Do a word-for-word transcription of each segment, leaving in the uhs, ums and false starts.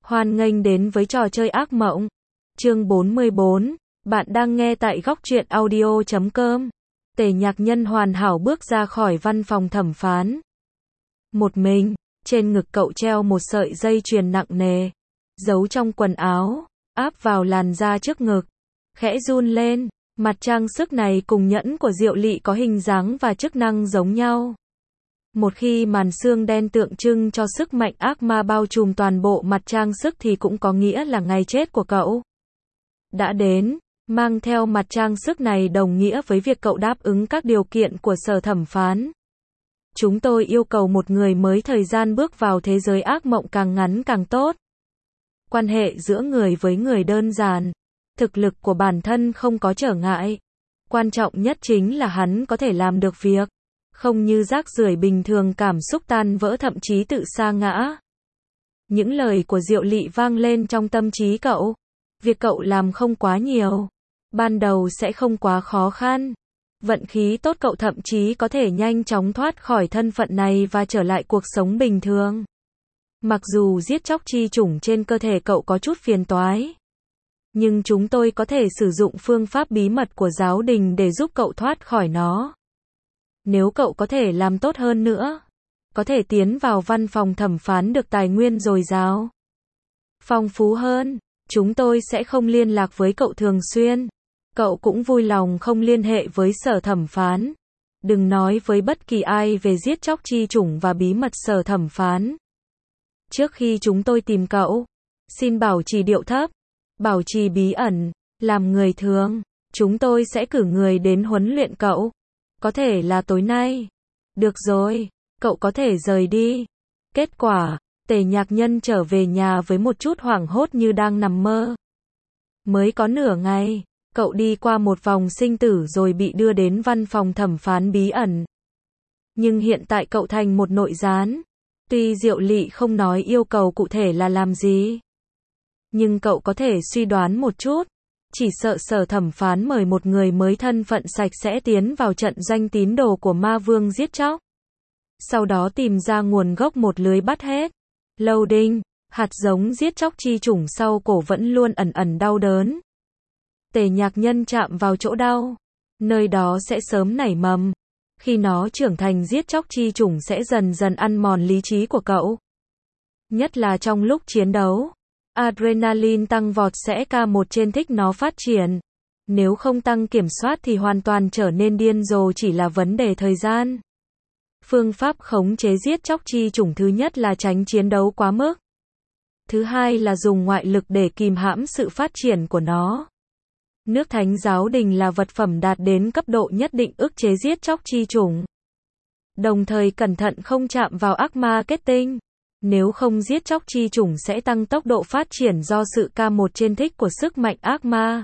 Hoan nghênh đến với trò chơi ác mộng. Chương bốn mươi bốn. Bạn đang nghe tại góc truyện audio chấm com. Tề Nhạc Nhân hoàn hảo bước ra khỏi văn phòng thẩm phán. Một mình, trên ngực cậu treo một sợi dây chuyền nặng nề, giấu trong quần áo, áp vào làn da trước ngực, khẽ run lên. Mặt trang sức này cùng nhẫn của Diệu Lị có hình dáng và chức năng giống nhau. Một khi màn xương đen tượng trưng cho sức mạnh ác ma bao trùm toàn bộ mặt trang sức thì cũng có nghĩa là ngày chết của cậu đã đến. Mang theo mặt trang sức này đồng nghĩa với việc cậu đáp ứng các điều kiện của sở thẩm phán. Chúng tôi yêu cầu một người mới thời gian bước vào thế giới ác mộng càng ngắn càng tốt. Quan hệ giữa người với người đơn giản. Thực lực của bản thân không có trở ngại. Quan trọng nhất chính là hắn có thể làm được việc. Không như rác rưởi bình thường cảm xúc tan vỡ thậm chí tự sa ngã. Những lời của Diệu Lị vang lên trong tâm trí cậu. Việc cậu làm không quá nhiều. Ban đầu sẽ không quá khó khăn. Vận khí tốt cậu thậm chí có thể nhanh chóng thoát khỏi thân phận này và trở lại cuộc sống bình thường. Mặc dù giết chóc chi chủng trên cơ thể cậu có chút phiền toái. Nhưng chúng tôi có thể sử dụng phương pháp bí mật của giáo đình để giúp cậu thoát khỏi nó. Nếu cậu có thể làm tốt hơn nữa, có thể tiến vào văn phòng thẩm phán được tài nguyên dồi dào, phong phú hơn, chúng tôi sẽ không liên lạc với cậu thường xuyên. Cậu cũng vui lòng không liên hệ với sở thẩm phán. Đừng nói với bất kỳ ai về giết chóc chi chủng và bí mật sở thẩm phán. Trước khi chúng tôi tìm cậu, xin bảo trì điệu thấp, bảo trì bí ẩn, làm người thường. Chúng tôi sẽ cử người đến huấn luyện cậu. Có thể là tối nay. Được rồi, cậu có thể rời đi. Kết quả, Tề Nhạc Nhân trở về nhà với một chút hoảng hốt như đang nằm mơ. Mới có nửa ngày, cậu đi qua một vòng sinh tử rồi bị đưa đến văn phòng thẩm phán bí ẩn. Nhưng hiện tại cậu thành một nội gián. Tuy Diệu Lị không nói yêu cầu cụ thể là làm gì, nhưng cậu có thể suy đoán một chút. Chỉ sợ sở thẩm phán mời một người mới thân phận sạch sẽ tiến vào trận doanh tín đồ của ma vương giết chóc. Sau đó tìm ra nguồn gốc một lưới bắt hết. Loading, hạt giống giết chóc chi chủng sau cổ vẫn luôn ẩn ẩn đau đớn. Tề Nhạc Nhân chạm vào chỗ đau. Nơi đó sẽ sớm nảy mầm. Khi nó trưởng thành giết chóc chi chủng sẽ dần dần ăn mòn lý trí của cậu. Nhất là trong lúc chiến đấu. Adrenaline tăng vọt sẽ ca một trên thích nó phát triển. Nếu không tăng kiểm soát thì hoàn toàn trở nên điên rồ chỉ là vấn đề thời gian. Phương pháp khống chế giết chóc chi chủng thứ nhất là tránh chiến đấu quá mức. Thứ hai là dùng ngoại lực để kìm hãm sự phát triển của nó. Nước Thánh giáo đình là vật phẩm đạt đến cấp độ nhất định ức chế giết chóc chi chủng. Đồng thời cẩn thận không chạm vào ác ma kết tinh. Nếu không giết chóc chi chủng sẽ tăng tốc độ phát triển do sự ca một trên thích của sức mạnh ác ma.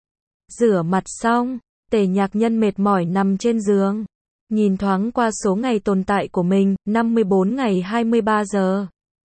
Rửa mặt xong, Tề Nhạc Nhân mệt mỏi nằm trên giường. Nhìn thoáng qua số ngày tồn tại của mình, năm mươi bốn ngày hai mươi ba giờ.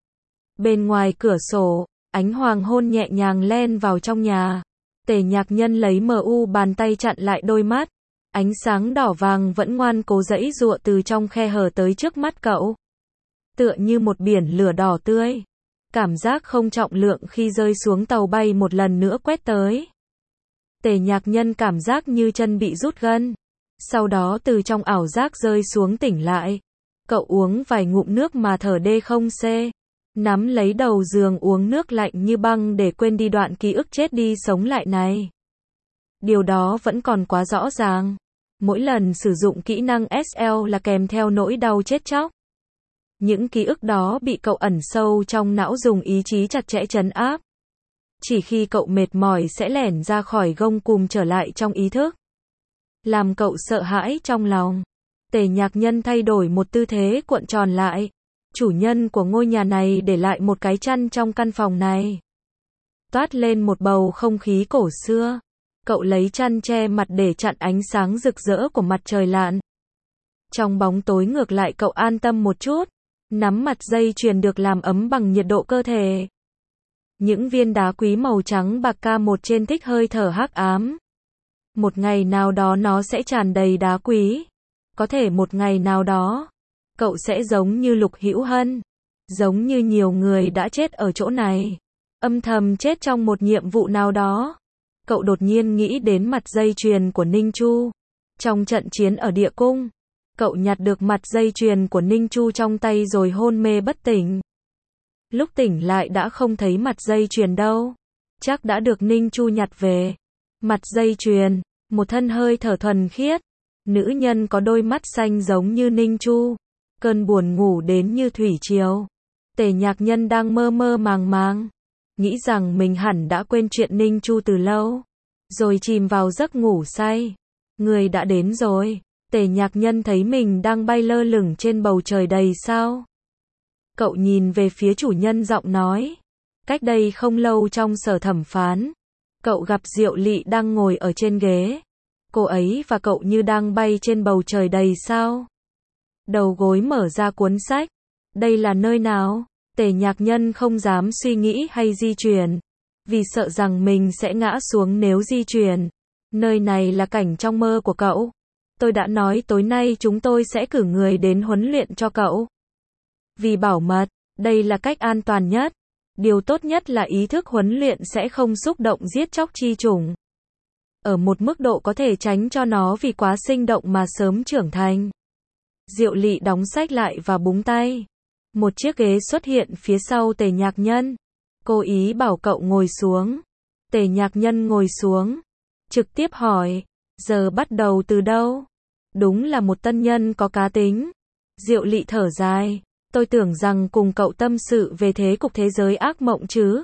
Bên ngoài cửa sổ, ánh hoàng hôn nhẹ nhàng len vào trong nhà. Tề Nhạc Nhân lấy mờ u bàn tay chặn lại đôi mắt. Ánh sáng đỏ vàng vẫn ngoan cố giãy giụa từ trong khe hở tới trước mắt cậu. Tựa như một biển lửa đỏ tươi. Cảm giác không trọng lượng khi rơi xuống tàu bay một lần nữa quét tới. Tề Nhạc Nhân cảm giác như chân bị rút gân. Sau đó từ trong ảo giác rơi xuống tỉnh lại. Cậu uống vài ngụm nước mà thở đê không xê. Nắm lấy đầu giường uống nước lạnh như băng để quên đi đoạn ký ức chết đi sống lại này. Điều đó vẫn còn quá rõ ràng. Mỗi lần sử dụng kỹ năng ét lờ là kèm theo nỗi đau chết chóc. Những ký ức đó bị cậu ẩn sâu trong não dùng ý chí chặt chẽ trấn áp. Chỉ khi cậu mệt mỏi sẽ lẻn ra khỏi gông cùm trở lại trong ý thức. Làm cậu sợ hãi trong lòng. Tề Nhạc Nhân thay đổi một tư thế cuộn tròn lại. Chủ nhân của ngôi nhà này để lại một cái chăn trong căn phòng này. Toát lên một bầu không khí cổ xưa. Cậu lấy chăn che mặt để chặn ánh sáng rực rỡ của mặt trời lặn. Trong bóng tối ngược lại cậu an tâm một chút. Nắm mặt dây chuyền được làm ấm bằng nhiệt độ cơ thể. Những viên đá quý màu trắng bạc ca một trên thích hơi thở hắc ám. Một ngày nào đó nó sẽ tràn đầy đá quý. Có thể một ngày nào đó, cậu sẽ giống như Lục Hữu Hân. Giống như nhiều người đã chết ở chỗ này. âm thầm chết trong một nhiệm vụ nào đó. Cậu đột nhiên nghĩ đến mặt dây chuyền của Ninh Chu. Trong trận chiến ở địa cung, cậu nhặt được mặt dây chuyền của Ninh Chu trong tay rồi hôn mê bất tỉnh. Lúc tỉnh lại đã không thấy mặt dây chuyền đâu. Chắc đã được Ninh Chu nhặt về. Mặt dây chuyền, một thân hơi thở thuần khiết. Nữ nhân có đôi mắt xanh giống như Ninh Chu. Cơn buồn ngủ đến như thủy triều. Tề Nhạc Nhân đang mơ mơ màng màng, nghĩ rằng mình hẳn đã quên chuyện Ninh Chu từ lâu, rồi chìm vào giấc ngủ say. Người đã đến rồi. Tề Nhạc Nhân thấy mình đang bay lơ lửng trên bầu trời đầy sao. Cậu nhìn về phía chủ nhân giọng nói. Cách đây không lâu trong sở thẩm phán, cậu gặp Diệu Lị đang ngồi ở trên ghế. Cô ấy và cậu như đang bay trên bầu trời đầy sao. Đầu gối mở ra cuốn sách. Đây là nơi nào? Tề Nhạc Nhân không dám suy nghĩ hay di chuyển, vì sợ rằng mình sẽ ngã xuống nếu di chuyển. Nơi này là cảnh trong mơ của cậu. Tôi đã nói tối nay chúng tôi sẽ cử người đến huấn luyện cho cậu. Vì bảo mật, đây là cách an toàn nhất. Điều tốt nhất là ý thức huấn luyện sẽ không xúc động giết chóc chi chủng. Ở một mức độ có thể tránh cho nó vì quá sinh động mà sớm trưởng thành. Diệu Lị đóng sách lại và búng tay. Một chiếc ghế xuất hiện phía sau Tề Nhạc Nhân. Cô ý bảo cậu ngồi xuống. Tề Nhạc Nhân ngồi xuống. Trực tiếp hỏi, giờ bắt đầu từ đâu? Đúng là một tân nhân có cá tính. Diệu Lị thở dài. Tôi tưởng rằng cùng cậu tâm sự về thế cục thế giới ác mộng chứ.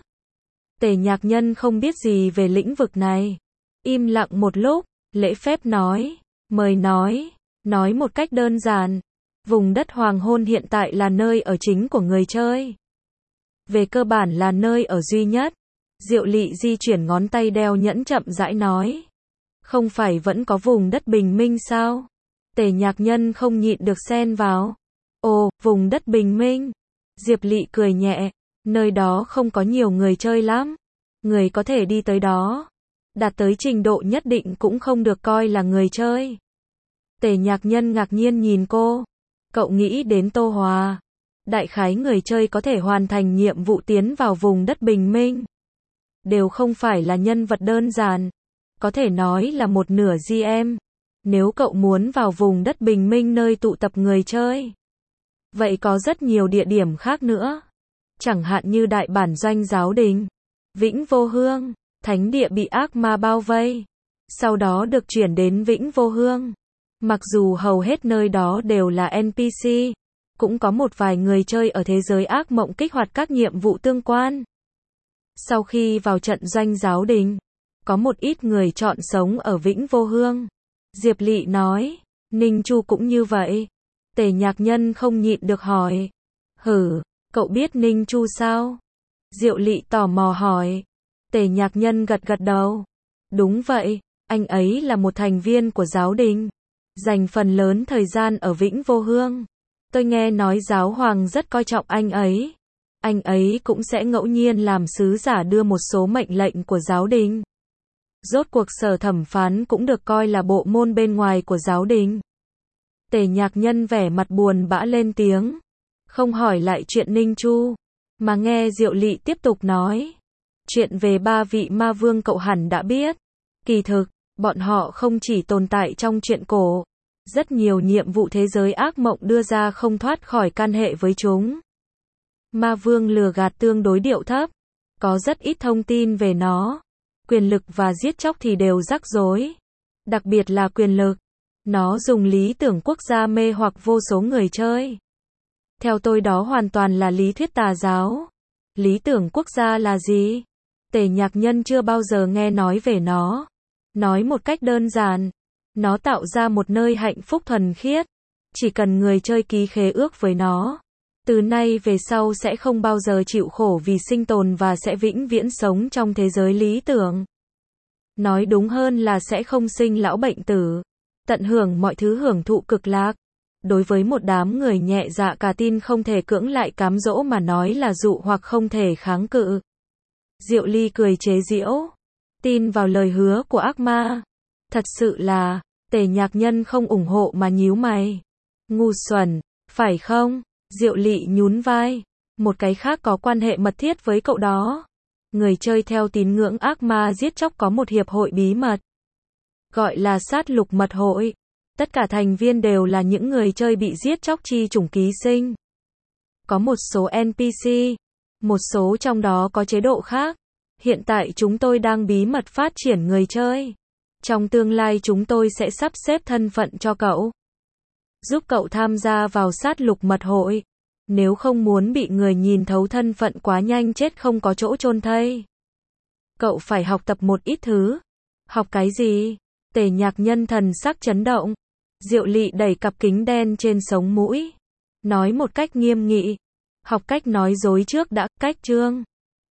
Tề Nhạc Nhân không biết gì về lĩnh vực này. Im lặng một lúc, lễ phép nói. Mời nói. Nói một cách đơn giản. Vùng đất hoàng hôn hiện tại là nơi ở chính của người chơi. Về cơ bản là nơi ở duy nhất. Diệu Lị di chuyển ngón tay đeo nhẫn chậm rãi nói. Không phải vẫn có vùng đất bình minh sao? Tề Nhạc Nhân không nhịn được xen vào. Ồ, vùng đất bình minh. Diệp Lị cười nhẹ. Nơi đó không có nhiều người chơi lắm. Người có thể đi tới đó, đạt tới trình độ nhất định cũng không được coi là người chơi. Tề Nhạc Nhân ngạc nhiên nhìn cô. Cậu nghĩ đến Tô Hòa. Đại khái người chơi có thể hoàn thành nhiệm vụ tiến vào vùng đất bình minh. Đều không phải là nhân vật đơn giản. Có thể nói là một nửa giê em. Nếu cậu muốn vào vùng đất bình minh nơi tụ tập người chơi, vậy có rất nhiều địa điểm khác nữa. Chẳng hạn như đại bản doanh Giáo Đình, Vĩnh Vô Hương, thánh địa bị ác ma bao vây. Sau đó được chuyển đến Vĩnh Vô Hương. Mặc dù hầu hết nơi đó đều là en pê xê, cũng có một vài người chơi ở thế giới ác mộng kích hoạt các nhiệm vụ tương quan. Sau khi vào trận doanh Giáo Đình, có một ít người chọn sống ở Vĩnh Vô Hương. Diệp Lị nói, Ninh Chu cũng như vậy. Tề Nhạc Nhân không nhịn được hỏi. Hử, cậu biết Ninh Chu sao? Diệu Lị tò mò hỏi. Tề Nhạc Nhân gật gật đầu. Đúng vậy, anh ấy là một thành viên của Giáo Đình, dành phần lớn thời gian ở Vĩnh Vô Hương. Tôi nghe nói Giáo Hoàng rất coi trọng anh ấy. Anh ấy cũng sẽ ngẫu nhiên làm sứ giả đưa một số mệnh lệnh của Giáo Đình. Rốt cuộc sở thẩm phán cũng được coi là bộ môn bên ngoài của Giáo Đình. Tề Nhạc Nhân vẻ mặt buồn bã lên tiếng. Không hỏi lại chuyện Ninh Chu, mà nghe Diệu Lị tiếp tục nói. Chuyện về ba vị ma vương cậu hẳn đã biết. Kỳ thực, bọn họ không chỉ tồn tại trong truyện cổ. Rất nhiều nhiệm vụ thế giới ác mộng đưa ra không thoát khỏi can hệ với chúng. Ma vương lừa gạt tương đối điệu thấp. Có rất ít thông tin về nó. Quyền lực và giết chóc thì đều rắc rối. Đặc biệt là quyền lực. Nó dùng lý tưởng quốc gia mê hoặc vô số người chơi. Theo tôi đó hoàn toàn là lý thuyết tà giáo. Lý tưởng quốc gia là gì? Tề Nhạc Nhân chưa bao giờ nghe nói về nó. Nói một cách đơn giản, nó tạo ra một nơi hạnh phúc thuần khiết. Chỉ cần người chơi ký khế ước với nó, từ nay về sau sẽ không bao giờ chịu khổ vì sinh tồn và sẽ vĩnh viễn sống trong thế giới lý tưởng. Nói đúng hơn là sẽ không sinh lão bệnh tử, tận hưởng mọi thứ hưởng thụ cực lạc. Đối với một đám người nhẹ dạ cả tin không thể cưỡng lại cám dỗ mà nói là dụ hoặc không thể kháng cự. Diệu Ly cười chế giễu. Tin vào lời hứa của ác ma. Thật sự là, Tề Nhạc Nhân không ủng hộ mà nhíu mày. Ngu xuẩn, phải không? Diệu Lị nhún vai. Một cái khác có quan hệ mật thiết với cậu đó. Người chơi theo tín ngưỡng ác ma giết chóc có một hiệp hội bí mật, gọi là sát lục mật hội. Tất cả thành viên đều là những người chơi bị giết chóc chi chủng ký sinh. Có một số en pê xê, một số trong đó có chế độ khác. Hiện tại chúng tôi đang bí mật phát triển người chơi. Trong tương lai chúng tôi sẽ sắp xếp thân phận cho cậu, giúp cậu tham gia vào sát lục mật hội. Nếu không muốn bị người nhìn thấu thân phận quá nhanh chết không có chỗ chôn thây, cậu phải học tập một ít thứ. Học cái gì? Tề Nhạc Nhân thần sắc chấn động. Diệu Lị đẩy cặp kính đen trên sống mũi, nói một cách nghiêm nghị. Học cách nói dối trước đã, cách chương.